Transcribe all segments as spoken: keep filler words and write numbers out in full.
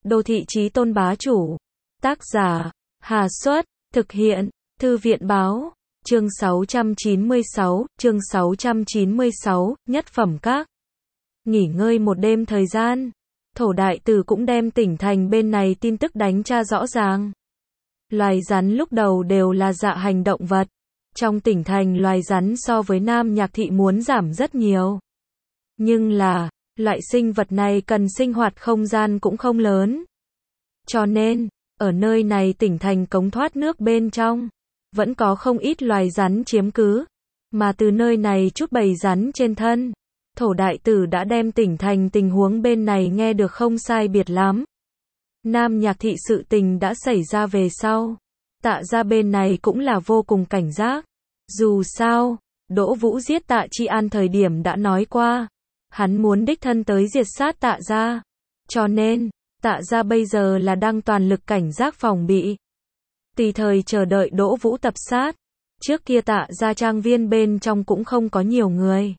Đô thị chí tôn bá chủ. Tác giả, Hà Xuất, thực hiện, Thư viện Báo, chương sáu trăm chín mươi sáu, chương sáu trăm chín mươi sáu, nhất phẩm các. Nghỉ ngơi một đêm thời gian, Thổ Đại Tử cũng đem tỉnh thành bên này tin tức đánh tra rõ ràng. Loài rắn lúc đầu đều là dạ hành động vật. Trong tỉnh thành loài rắn so với Nam Nhạc Thị muốn giảm rất nhiều. Nhưng là, loại sinh vật này cần sinh hoạt không gian cũng không lớn. Cho nên, ở nơi này tỉnh thành cống thoát nước bên trong, vẫn có không ít loài rắn chiếm cứ. Mà từ nơi này chút bầy rắn trên thân, Thổ Đại Tử đã đem tỉnh thành tình huống bên này nghe được không sai biệt lắm. Nam Nhạc Thị sự tình đã xảy ra về sau. Tạ gia bên này cũng là vô cùng cảnh giác. Dù sao, Đỗ Vũ giết Tạ Chi An thời điểm đã nói qua. Hắn muốn đích thân tới diệt sát Tạ gia. Cho nên, Tạ gia bây giờ là đang toàn lực cảnh giác phòng bị. Tùy thời chờ đợi Đỗ Vũ tập sát. Trước kia Tạ gia trang viên bên trong cũng không có nhiều người.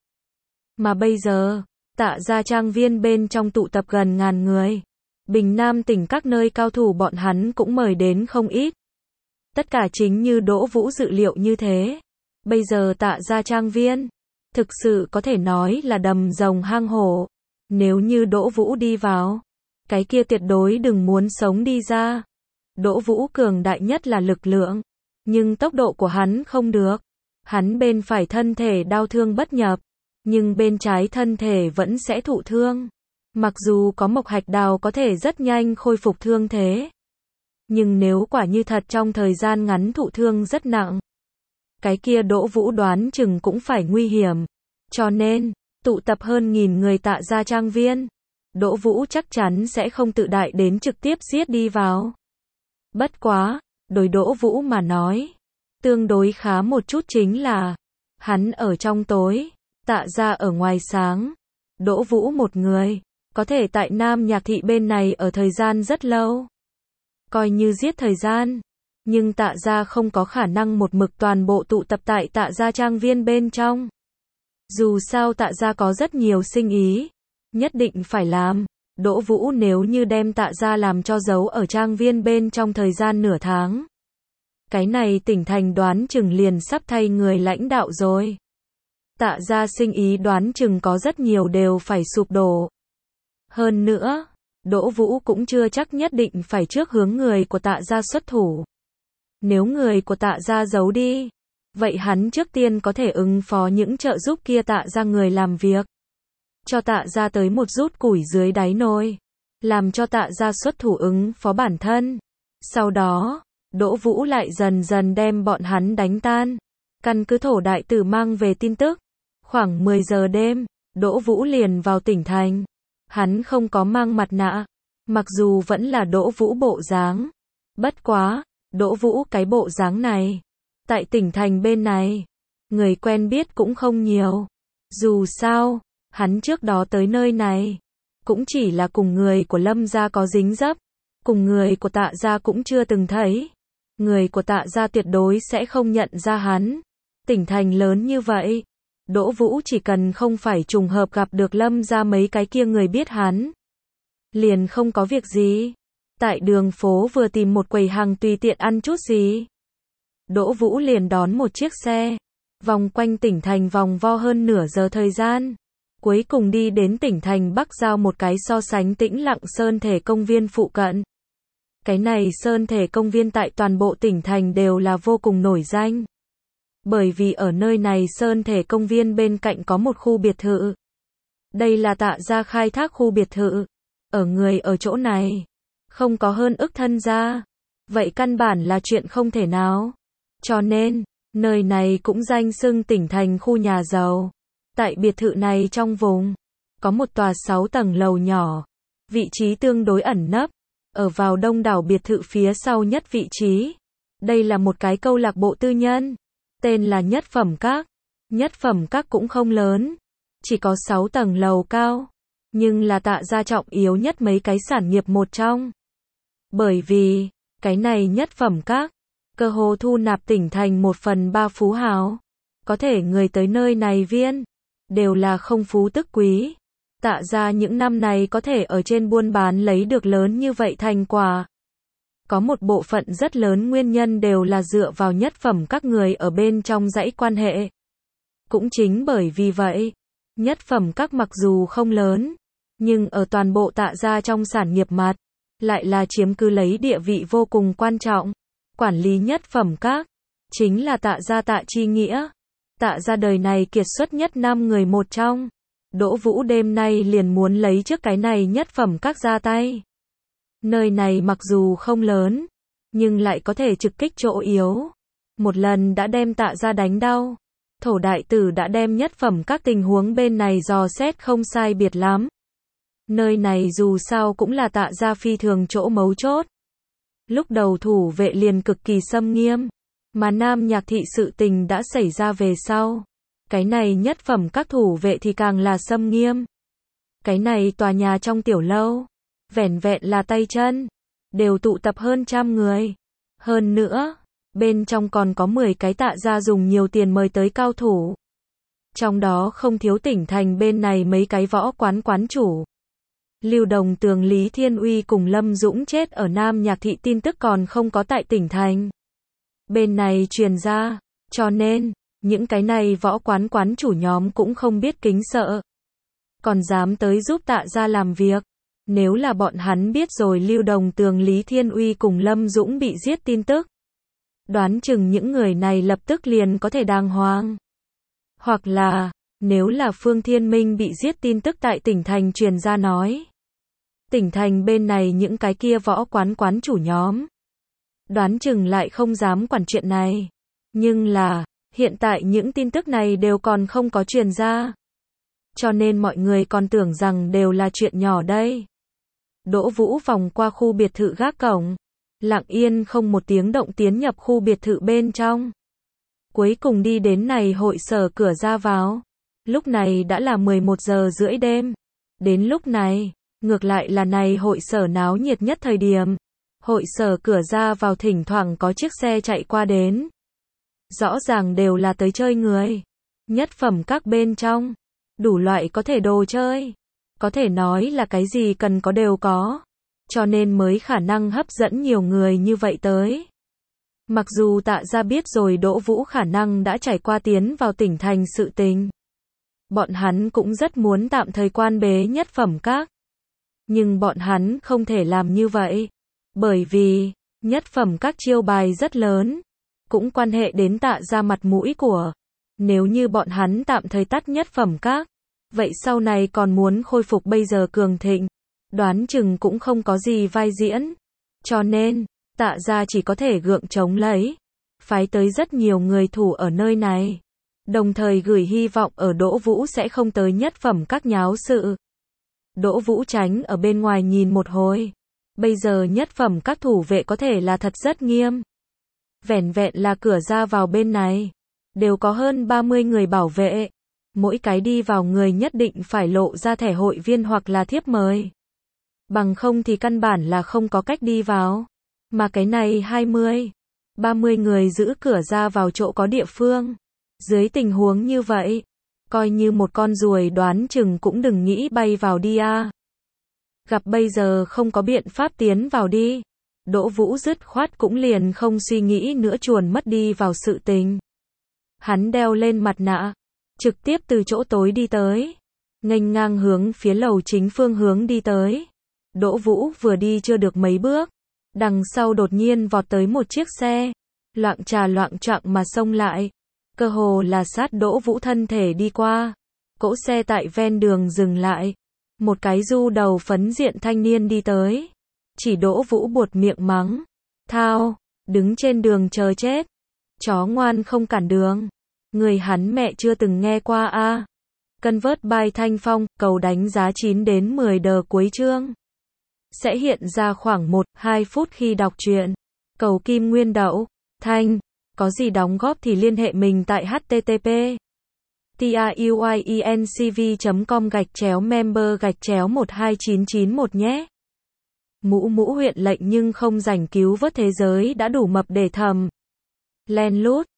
Mà bây giờ, Tạ gia trang viên bên trong tụ tập gần ngàn người. Bình Nam tỉnh các nơi cao thủ bọn hắn cũng mời đến không ít. Tất cả chính như Đỗ Vũ dự liệu như thế. Bây giờ Tạ gia trang viên, thực sự có thể nói là đầm rồng hang hổ. Nếu như Đỗ Vũ đi vào, cái kia tuyệt đối đừng muốn sống đi ra. Đỗ Vũ cường đại nhất là lực lượng, nhưng tốc độ của hắn không được. Hắn bên phải thân thể đau thương bất nhập, nhưng bên trái thân thể vẫn sẽ thụ thương. Mặc dù có mộc hạch đào có thể rất nhanh khôi phục thương thế, nhưng nếu quả như thật trong thời gian ngắn thụ thương rất nặng, cái kia Đỗ Vũ đoán chừng cũng phải nguy hiểm. Cho nên, tụ tập hơn nghìn người Tạ gia trang viên, Đỗ Vũ chắc chắn sẽ không tự đại đến trực tiếp giết đi vào. Bất quá, đối Đỗ Vũ mà nói, tương đối khá một chút chính là, hắn ở trong tối, Tạ gia ở ngoài sáng. Đỗ Vũ một người, có thể tại Nam Nhạc Thị bên này ở thời gian rất lâu. Coi như giết thời gian, nhưng Tạ gia không có khả năng một mực toàn bộ tụ tập tại Tạ gia trang viên bên trong. Dù sao Tạ gia có rất nhiều sinh ý, nhất định phải làm. Đỗ Vũ nếu như đem Tạ gia làm cho giấu ở trang viên bên trong thời gian nửa tháng, cái này tỉnh thành đoán chừng liền sắp thay người lãnh đạo rồi. Tạ gia sinh ý đoán chừng có rất nhiều đều phải sụp đổ. Hơn nữa, Đỗ Vũ cũng chưa chắc nhất định phải trước hướng người của Tạ gia xuất thủ. Nếu người của Tạ gia giấu đi, vậy hắn trước tiên có thể ứng phó những trợ giúp kia Tạ gia người làm việc. Cho Tạ gia tới một rút củi dưới đáy nồi, làm cho Tạ gia xuất thủ ứng phó bản thân. Sau đó, Đỗ Vũ lại dần dần đem bọn hắn đánh tan. Căn cứ Thổ Đại Tử mang về tin tức, khoảng mười giờ đêm, Đỗ Vũ liền vào tỉnh thành. Hắn không có mang mặt nạ, mặc dù vẫn là Đỗ Vũ bộ dáng. Bất quá, Đỗ Vũ cái bộ dáng này, tại tỉnh thành bên này, người quen biết cũng không nhiều. Dù sao, hắn trước đó tới nơi này, cũng chỉ là cùng người của Lâm gia có dính dấp, cùng người của Tạ gia cũng chưa từng thấy. Người của Tạ gia tuyệt đối sẽ không nhận ra hắn. Tỉnh thành lớn như vậy, Đỗ Vũ chỉ cần không phải trùng hợp gặp được Lâm gia mấy cái kia người biết hắn, liền không có việc gì. Tại đường phố vừa tìm một quầy hàng tùy tiện ăn chút gì, Đỗ Vũ liền đón một chiếc xe, vòng quanh tỉnh thành vòng vo hơn nửa giờ thời gian, cuối cùng đi đến tỉnh thành Bắc Giao một cái so sánh tĩnh lặng sơn thể công viên phụ cận. Cái này sơn thể công viên tại toàn bộ tỉnh thành đều là vô cùng nổi danh. Bởi vì ở nơi này sơn thể công viên bên cạnh có một khu biệt thự. Đây là Tạ gia khai thác khu biệt thự. Ở người ở chỗ này, không có hơn ức thân gia. Vậy căn bản là chuyện không thể nào. Cho nên, nơi này cũng danh xưng tỉnh thành khu nhà giàu. Tại biệt thự này trong vùng, có một tòa sáu tầng lầu nhỏ. Vị trí tương đối ẩn nấp. Ở vào đông đảo biệt thự phía sau nhất vị trí. Đây là một cái câu lạc bộ tư nhân. Tên là Nhất Phẩm Các. Nhất Phẩm Các cũng không lớn, chỉ có sáu tầng lầu cao, nhưng là Tạ gia trọng yếu nhất mấy cái sản nghiệp một trong. Bởi vì, cái này Nhất Phẩm Các, cơ hồ thu nạp tỉnh thành một phần ba phú hào. Có thể người tới nơi này viên, đều là không phú tức quý. Tạ gia những năm này có thể ở trên buôn bán lấy được lớn như vậy thành quả. Có một bộ phận rất lớn nguyên nhân đều là dựa vào nhất phẩm các người ở bên trong dãy quan hệ. Cũng chính bởi vì vậy, nhất phẩm các mặc dù không lớn, nhưng ở toàn bộ Tạ gia trong sản nghiệp mặt, lại là chiếm cứ lấy địa vị vô cùng quan trọng. Quản lý nhất phẩm các, chính là Tạ gia Tạ Chi Nghĩa. Tạ gia đời này kiệt xuất nhất năm người một trong. Đỗ Vũ đêm nay liền muốn lấy trước cái này nhất phẩm các ra tay. Nơi này mặc dù không lớn, nhưng lại có thể trực kích chỗ yếu. Một lần đã đem Tạ gia đánh đau. Thổ đại tử đã đem nhất phẩm các tình huống bên này dò xét không sai biệt lắm. Nơi này dù sao cũng là Tạ gia phi thường chỗ mấu chốt. Lúc đầu thủ vệ liền cực kỳ xâm nghiêm, mà Nam Nhạc thị sự tình đã xảy ra về sau. Cái này nhất phẩm các thủ vệ thì càng là xâm nghiêm. Cái này tòa nhà trong tiểu lâu, vẻn vẹn là tay chân, đều tụ tập hơn trăm người. Hơn nữa, bên trong còn có mười cái Tạ gia dùng nhiều tiền mời tới cao thủ. Trong đó không thiếu tỉnh thành bên này mấy cái võ quán quán chủ. Lưu Đồng Tường Lý Thiên Uy cùng Lâm Dũng chết ở Nam Nhạc thị tin tức còn không có tại tỉnh thành. Bên này truyền ra, cho nên, những cái này võ quán quán chủ nhóm cũng không biết kính sợ. Còn dám tới giúp Tạ gia làm việc. Nếu là bọn hắn biết rồi Lưu Đồng Tường Lý Thiên Uy cùng Lâm Dũng bị giết tin tức. Đoán chừng những người này lập tức liền có thể đàng hoàng. Hoặc là, nếu là Phương Thiên Minh bị giết tin tức tại tỉnh thành truyền ra nói. Tỉnh thành bên này những cái kia võ quán quán chủ nhóm. Đoán chừng lại không dám quản chuyện này. Nhưng là, hiện tại những tin tức này đều còn không có truyền ra. Cho nên mọi người còn tưởng rằng đều là chuyện nhỏ đây. Đỗ Vũ vòng qua khu biệt thự gác cổng. Lặng yên không một tiếng động tiến nhập khu biệt thự bên trong. Cuối cùng đi đến này hội sở cửa ra vào. Lúc này đã là mười một giờ rưỡi đêm. Đến lúc này, ngược lại là này hội sở náo nhiệt nhất thời điểm. Hội sở cửa ra vào thỉnh thoảng có chiếc xe chạy qua đến. Rõ ràng đều là tới chơi người. Nhất phẩm các bên trong. Đủ loại có thể đồ chơi. Có thể nói là cái gì cần có đều có. Cho nên mới khả năng hấp dẫn nhiều người như vậy tới. Mặc dù Tạ gia biết rồi Đỗ Vũ khả năng đã trải qua tiến vào tỉnh thành sự tình. Bọn hắn cũng rất muốn tạm thời quan bế nhất phẩm các. Nhưng bọn hắn không thể làm như vậy. Bởi vì, nhất phẩm các chiêu bài rất lớn. Cũng quan hệ đến Tạ gia mặt mũi của. Nếu như bọn hắn tạm thời tắt nhất phẩm các. Vậy sau này còn muốn khôi phục bây giờ cường thịnh. Đoán chừng cũng không có gì vai diễn. Cho nên, Tạ gia chỉ có thể gượng chống lấy. Phái tới rất nhiều người thủ ở nơi này. Đồng thời gửi hy vọng ở Đỗ Vũ sẽ không tới nhất phẩm các nháo sự. Đỗ Vũ tránh ở bên ngoài nhìn một hồi. Bây giờ nhất phẩm các thủ vệ có thể là thật rất nghiêm. Vẻn vẹn là cửa ra vào bên này. Đều có hơn ba mươi người bảo vệ. Mỗi cái đi vào người nhất định phải lộ ra thẻ hội viên hoặc là thiếp mời. Bằng không thì căn bản là không có cách đi vào. Mà cái này hai mươi, ba mươi người giữ cửa ra vào chỗ có địa phương. Dưới tình huống như vậy, coi như một con ruồi đoán chừng cũng đừng nghĩ bay vào đi a. Gặp bây giờ không có biện pháp tiến vào đi. Đỗ Vũ dứt khoát cũng liền không suy nghĩ nữa chuồn mất đi vào sự tình. Hắn đeo lên mặt nạ, trực tiếp từ chỗ tối đi tới. Nghênh ngang hướng phía lầu chính phương hướng đi tới. Đỗ Vũ vừa đi chưa được mấy bước. Đằng sau đột nhiên vọt tới một chiếc xe. Loạng trà loạng choạng mà xông lại. Cơ hồ là sát Đỗ Vũ thân thể đi qua. Cỗ xe tại ven đường dừng lại. Một cái du đầu phấn diện thanh niên đi tới. Chỉ Đỗ Vũ buột miệng mắng. Thao, đứng trên đường chờ chết. Chó ngoan không cản đường. Người hắn mẹ chưa từng nghe qua a. Convert by Thanh Phong, cầu đánh giá chín đến mười đờ cuối chương. Sẽ hiện ra khoảng một đến hai phút khi đọc truyện. Cầu kim nguyên đậu. Thanh, có gì đóng góp thì liên hệ mình tại http truyencv chấm com gạch chéo member gạch chéo một hai chín chín một nhé. Mũ mũ huyện lệnh nhưng không rảnh cứu vớt thế giới đã đủ mập để thầm. Len lút,